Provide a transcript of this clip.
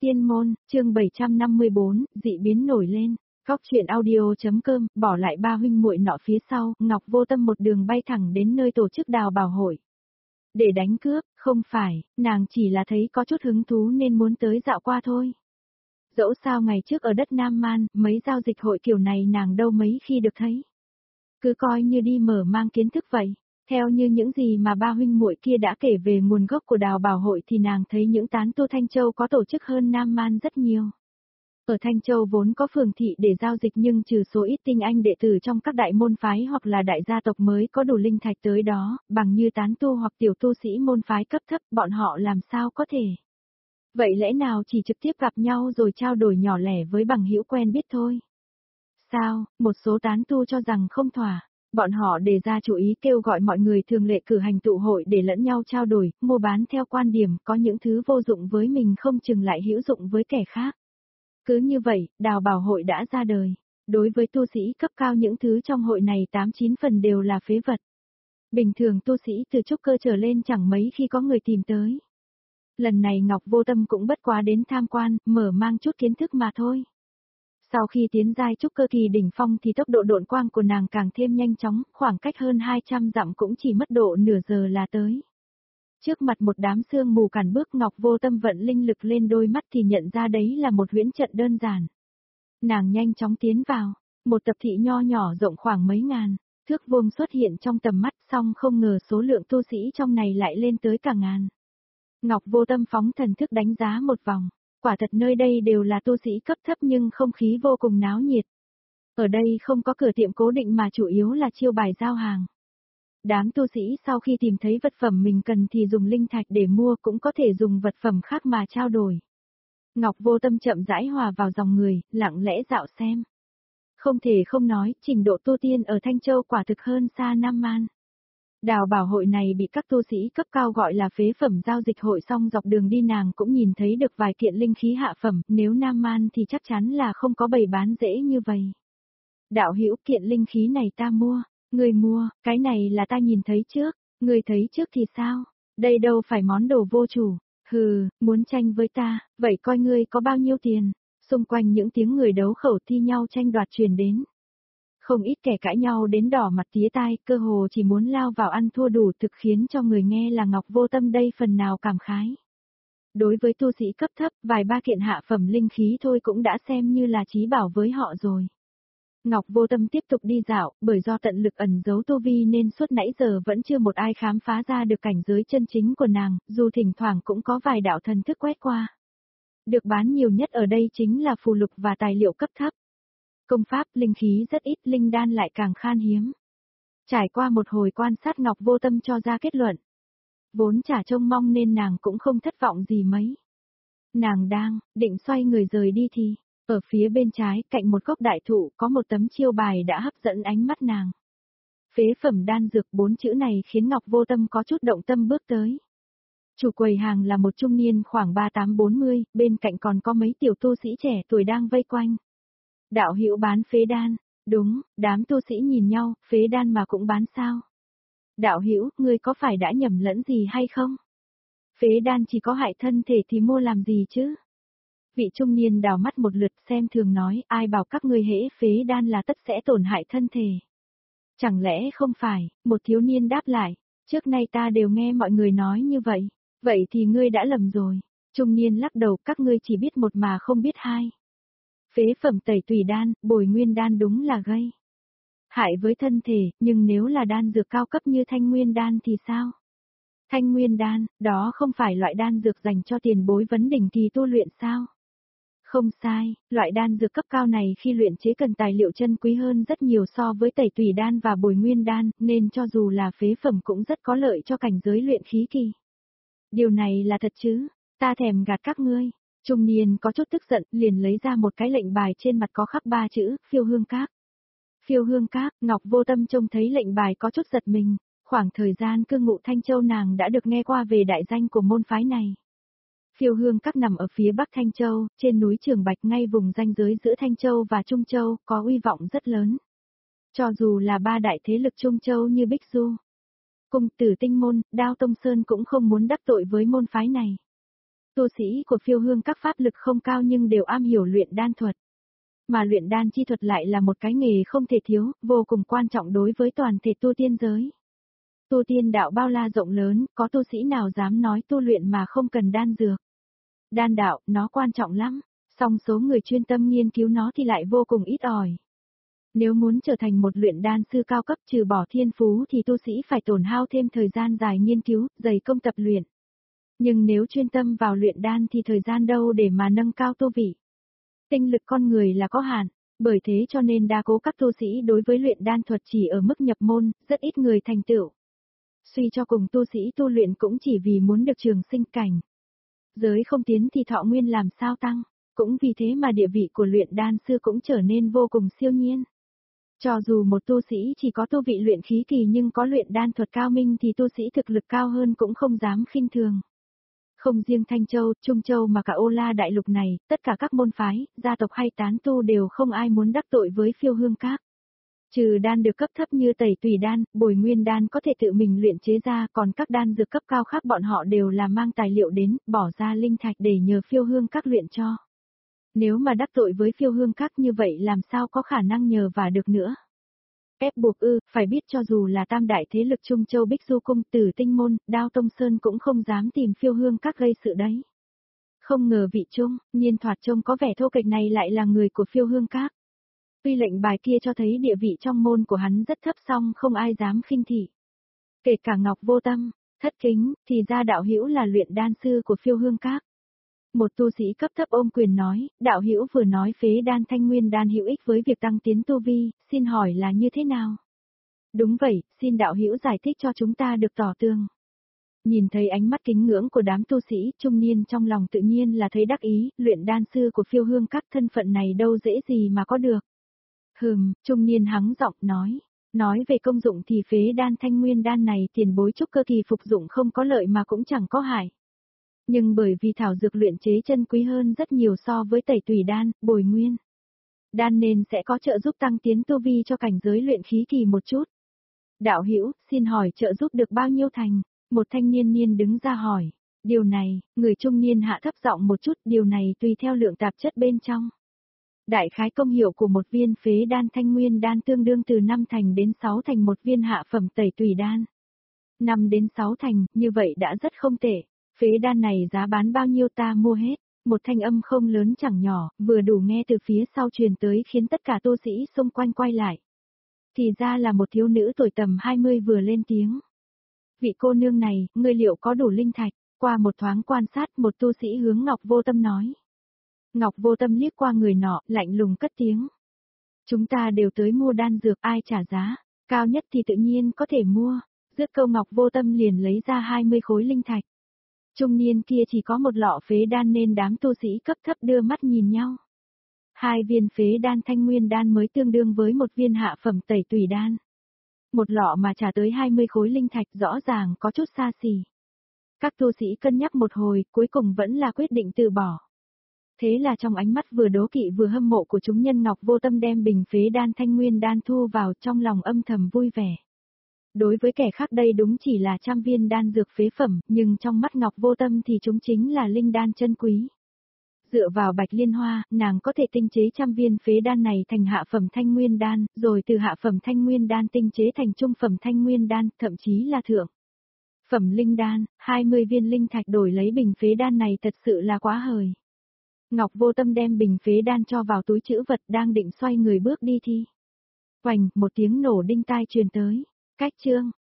Tiên môn, chương 754, dị biến nổi lên. Góc truyện audio.com, bỏ lại ba huynh muội nọ phía sau, Ngọc Vô Tâm một đường bay thẳng đến nơi tổ chức đào bảo hội. Để đánh cướp, không phải, nàng chỉ là thấy có chút hứng thú nên muốn tới dạo qua thôi. Dẫu sao ngày trước ở đất Nam Man, mấy giao dịch hội kiểu này nàng đâu mấy khi được thấy. Cứ coi như đi mở mang kiến thức vậy. Theo như những gì mà ba huynh muội kia đã kể về nguồn gốc của đào bảo hội thì nàng thấy những tán tu Thanh Châu có tổ chức hơn Nam Man rất nhiều. Ở Thanh Châu vốn có phường thị để giao dịch nhưng trừ số ít tinh anh đệ tử trong các đại môn phái hoặc là đại gia tộc mới có đủ linh thạch tới đó, bằng như tán tu hoặc tiểu tu sĩ môn phái cấp thấp bọn họ làm sao có thể. Vậy lẽ nào chỉ trực tiếp gặp nhau rồi trao đổi nhỏ lẻ với bằng hữu quen biết thôi? Sao, một số tán tu cho rằng không thỏa. Bọn họ đề ra chủ ý kêu gọi mọi người thường lệ cử hành tụ hội để lẫn nhau trao đổi, mua bán theo quan điểm có những thứ vô dụng với mình không chừng lại hữu dụng với kẻ khác. Cứ như vậy, đào bảo hội đã ra đời. Đối với tu sĩ cấp cao những thứ trong hội này 8-9 phần đều là phế vật. Bình thường tu sĩ từ trúc cơ trở lên chẳng mấy khi có người tìm tới. Lần này Ngọc Vô Tâm cũng bất quá đến tham quan, mở mang chút kiến thức mà thôi. Sau khi tiến giai trúc cơ kỳ đỉnh phong thì tốc độ độn quang của nàng càng thêm nhanh chóng, khoảng cách hơn 200 dặm cũng chỉ mất độ nửa giờ là tới. Trước mặt một đám sương mù cản bước Ngọc Vô Tâm vận linh lực lên đôi mắt thì nhận ra đấy là một huyễn trận đơn giản. Nàng nhanh chóng tiến vào, một tập thị nho nhỏ rộng khoảng mấy ngàn, thước vuông xuất hiện trong tầm mắt song không ngờ số lượng tu sĩ trong này lại lên tới cả ngàn. Ngọc Vô Tâm phóng thần thức đánh giá một vòng. Quả thật nơi đây đều là tu sĩ cấp thấp nhưng không khí vô cùng náo nhiệt. Ở đây không có cửa tiệm cố định mà chủ yếu là chiêu bài giao hàng. Đám tu sĩ sau khi tìm thấy vật phẩm mình cần thì dùng linh thạch để mua cũng có thể dùng vật phẩm khác mà trao đổi. Ngọc Vô Tâm chậm rãi hòa vào dòng người, lặng lẽ dạo xem. Không thể không nói, trình độ tu tiên ở Thanh Châu quả thực hơn xa Nam Man. Đào bảo hội này bị các tu sĩ cấp cao gọi là phế phẩm giao dịch hội song dọc đường đi nàng cũng nhìn thấy được vài kiện linh khí hạ phẩm, nếu Nam Man thì chắc chắn là không có bày bán dễ như vậy. Đạo hữu kiện linh khí này ta mua, người mua, cái này là ta nhìn thấy trước, người thấy trước thì sao, đây đâu phải món đồ vô chủ, hừ, muốn tranh với ta, vậy coi ngươi có bao nhiêu tiền, xung quanh những tiếng người đấu khẩu thi nhau tranh đoạt truyền đến. Không ít kẻ cãi nhau đến đỏ mặt tía tai, cơ hồ chỉ muốn lao vào ăn thua đủ thực khiến cho người nghe là Ngọc Vô Tâm đây phần nào cảm khái. Đối với tu sĩ cấp thấp, vài ba kiện hạ phẩm linh khí thôi cũng đã xem như là chí bảo với họ rồi. Ngọc Vô Tâm tiếp tục đi dạo, bởi do tận lực ẩn giấu tu vi nên suốt nãy giờ vẫn chưa một ai khám phá ra được cảnh giới chân chính của nàng, dù thỉnh thoảng cũng có vài đạo thần thức quét qua. Được bán nhiều nhất ở đây chính là phù lục và tài liệu cấp thấp. Công pháp, linh khí rất ít, linh đan lại càng khan hiếm. Trải qua một hồi quan sát Ngọc Vô Tâm cho ra kết luận. Vốn chả trông mong nên nàng cũng không thất vọng gì mấy. Nàng định xoay người rời đi thì, ở phía bên trái, cạnh một gốc đại thụ, có một tấm chiêu bài đã hấp dẫn ánh mắt nàng. Phế phẩm đan dược 4 chữ này khiến Ngọc Vô Tâm có chút động tâm bước tới. Chủ quầy hàng là một trung niên khoảng 38-40, bên cạnh còn có mấy tiểu tu sĩ trẻ tuổi đang vây quanh. Đạo hữu bán phế đan, đúng, đám tu sĩ nhìn nhau, phế đan mà cũng bán sao? Đạo hữu, ngươi có phải đã nhầm lẫn gì hay không? Phế đan chỉ có hại thân thể thì mua làm gì chứ? Vị trung niên đào mắt một lượt xem thường nói, ai bảo các ngươi hễ phế đan là tất sẽ tổn hại thân thể. Chẳng lẽ không phải, một thiếu niên đáp lại, trước nay ta đều nghe mọi người nói như vậy, vậy thì ngươi đã lầm rồi. Trung niên lắc đầu, các ngươi chỉ biết một mà không biết hai. Phế phẩm tẩy tùy đan, bồi nguyên đan đúng là gây hại với thân thể, nhưng nếu là đan dược cao cấp như thanh nguyên đan thì sao? Thanh nguyên đan, đó không phải loại đan dược dành cho tiền bối vấn đỉnh kỳ tu luyện sao? Không sai, loại đan dược cấp cao này khi luyện chế cần tài liệu chân quý hơn rất nhiều so với tẩy tùy đan và bồi nguyên đan, nên cho dù là phế phẩm cũng rất có lợi cho cảnh giới luyện khí kỳ. Điều này là thật chứ, ta thèm gạt các ngươi. Trung niên có chút tức giận, liền lấy ra một cái lệnh bài trên mặt có khắc 3 chữ, Phiêu Hương Các. Phiêu Hương Các, Ngọc Vô Tâm trông thấy lệnh bài có chút giật mình, khoảng thời gian cư ngụ Thanh Châu nàng đã được nghe qua về đại danh của môn phái này. Phiêu Hương Các nằm ở phía bắc Thanh Châu, trên núi Trường Bạch ngay vùng ranh giới giữa Thanh Châu và Trung Châu, có uy vọng rất lớn. Cho dù là ba đại thế lực Trung Châu như Bích Du, Cung Tử Tinh Môn, Đao Tông Sơn cũng không muốn đắc tội với môn phái này. Tu sĩ của Phiêu Hương các pháp lực không cao nhưng đều am hiểu luyện đan thuật. Mà luyện đan chi thuật lại là một cái nghề không thể thiếu, vô cùng quan trọng đối với toàn thể tu tiên giới. Tu tiên đạo bao la rộng lớn, có tu sĩ nào dám nói tu luyện mà không cần đan dược. Đan đạo, nó quan trọng lắm, song số người chuyên tâm nghiên cứu nó thì lại vô cùng ít ỏi. Nếu muốn trở thành một luyện đan sư cao cấp trừ bỏ thiên phú thì tu sĩ phải tổn hao thêm thời gian dài nghiên cứu, dày công tập luyện. Nhưng nếu chuyên tâm vào luyện đan thì thời gian đâu để mà nâng cao tu vị. Tinh lực con người là có hạn, bởi thế cho nên đa cố các tu sĩ đối với luyện đan thuật chỉ ở mức nhập môn, rất ít người thành tựu. Suy cho cùng tu sĩ tu luyện cũng chỉ vì muốn được trường sinh cảnh. Giới không tiến thì thọ nguyên làm sao tăng, cũng vì thế mà địa vị của luyện đan sư cũng trở nên vô cùng siêu nhiên. Cho dù một tu sĩ chỉ có tu vị luyện khí kỳ nhưng có luyện đan thuật cao minh thì tu sĩ thực lực cao hơn cũng không dám khinh thường. Không riêng Thanh Châu, Trung Châu mà cả Ô La đại lục này, tất cả các môn phái, gia tộc hay tán tu đều không ai muốn đắc tội với Phiêu Hương Các. Trừ đan được cấp thấp như Tẩy Tùy đan, Bồi Nguyên đan có thể tự mình luyện chế ra, còn các đan dược cấp cao khác bọn họ đều là mang tài liệu đến, bỏ ra linh thạch để nhờ Phiêu Hương Các luyện cho. Nếu mà đắc tội với Phiêu Hương Các như vậy làm sao có khả năng nhờ vả được nữa. Ép buộc phải biết cho dù là tam đại thế lực Trung Châu Bích Du Cung, Tử Tinh Môn, Đao Tông Sơn cũng không dám tìm Phiêu Hương Các gây sự đấy. Không ngờ vị Trung, Nhiên Thoạt trông có vẻ thô kệch này lại là người của Phiêu Hương Các. Tuy lệnh bài kia cho thấy địa vị trong môn của hắn rất thấp song không ai dám khinh thị. Kể cả Ngọc Vô Tâm, thất kính, thì ra đạo hữu là luyện đan sư của Phiêu Hương Các. Một tu sĩ cấp thấp ôm quyền nói, đạo hữu vừa nói phế đan thanh nguyên đan hữu ích với việc tăng tiến tu vi, xin hỏi là như thế nào? Đúng vậy, xin đạo hữu giải thích cho chúng ta được tỏ tường. Nhìn thấy ánh mắt kính ngưỡng của đám tu sĩ trung niên trong lòng tự nhiên là thấy đắc ý, luyện đan sư của Phiêu Hương Các thân phận này đâu dễ gì mà có được. Trung niên hắng giọng nói về công dụng thì phế đan thanh nguyên đan này tiền bối trúc cơ kỳ phục dụng không có lợi mà cũng chẳng có hại. Nhưng bởi vì thảo dược luyện chế chân quý hơn rất nhiều so với Tẩy Tùy đan, Bồi Nguyên đan nên sẽ có trợ giúp tăng tiến tu vi cho cảnh giới luyện khí kỳ một chút. Đạo hữu, xin hỏi trợ giúp được bao nhiêu thành? Một thanh niên đứng ra hỏi. Điều này, người trung niên hạ thấp giọng một chút, điều này tùy theo lượng tạp chất bên trong. Đại khái công hiệu của một viên phế đan thanh nguyên đan tương đương từ 5 thành đến 6 thành một viên hạ phẩm Tẩy Tùy đan. 5 đến 6 thành, như vậy đã rất không tệ. Phế đan này giá bán bao nhiêu ta mua hết. Một thanh âm không lớn chẳng nhỏ, vừa đủ nghe từ phía sau truyền tới khiến tất cả tu sĩ xung quanh quay lại. Thì ra là một thiếu nữ tuổi tầm 20 vừa lên tiếng. Vị cô nương này, ngươi liệu có đủ linh thạch? Qua một thoáng quan sát, một tu sĩ hướng Ngọc Vô Tâm nói. Ngọc Vô Tâm liếc qua người nọ, lạnh lùng cất tiếng. Chúng ta đều tới mua đan dược, ai trả giá, cao nhất thì tự nhiên có thể mua. Dứt câu Ngọc Vô Tâm liền lấy ra 20 khối linh thạch. Trung niên kia chỉ có một lọ phế đan nên đám tu sĩ cấp thấp đưa mắt nhìn nhau. 2 viên phế đan thanh nguyên đan mới tương đương với một viên hạ phẩm Tẩy Tùy đan. Một lọ mà trả tới 20 khối linh thạch rõ ràng có chút xa xỉ. Các tu sĩ cân nhắc một hồi, cuối cùng vẫn là quyết định từ bỏ. Thế là trong ánh mắt vừa đố kỵ vừa hâm mộ của chúng nhân Ngọc Vô Tâm đem bình phế đan thanh nguyên đan thu vào trong lòng âm thầm vui vẻ. Đối với kẻ khác đây đúng chỉ là trăm viên đan dược phế phẩm, nhưng trong mắt Ngọc Vô Tâm thì chúng chính là linh đan chân quý. Dựa vào Bạch Liên Hoa, nàng có thể tinh chế trăm viên phế đan này thành hạ phẩm thanh nguyên đan, rồi từ hạ phẩm thanh nguyên đan tinh chế thành trung phẩm thanh nguyên đan, thậm chí là thượng phẩm linh đan, 20 viên linh thạch đổi lấy bình phế đan này thật sự là quá hời. Ngọc Vô Tâm đem bình phế đan cho vào túi trữ vật đang định xoay người bước đi thì. Oành, một tiếng nổ đinh tai truyền tới. Cách chương.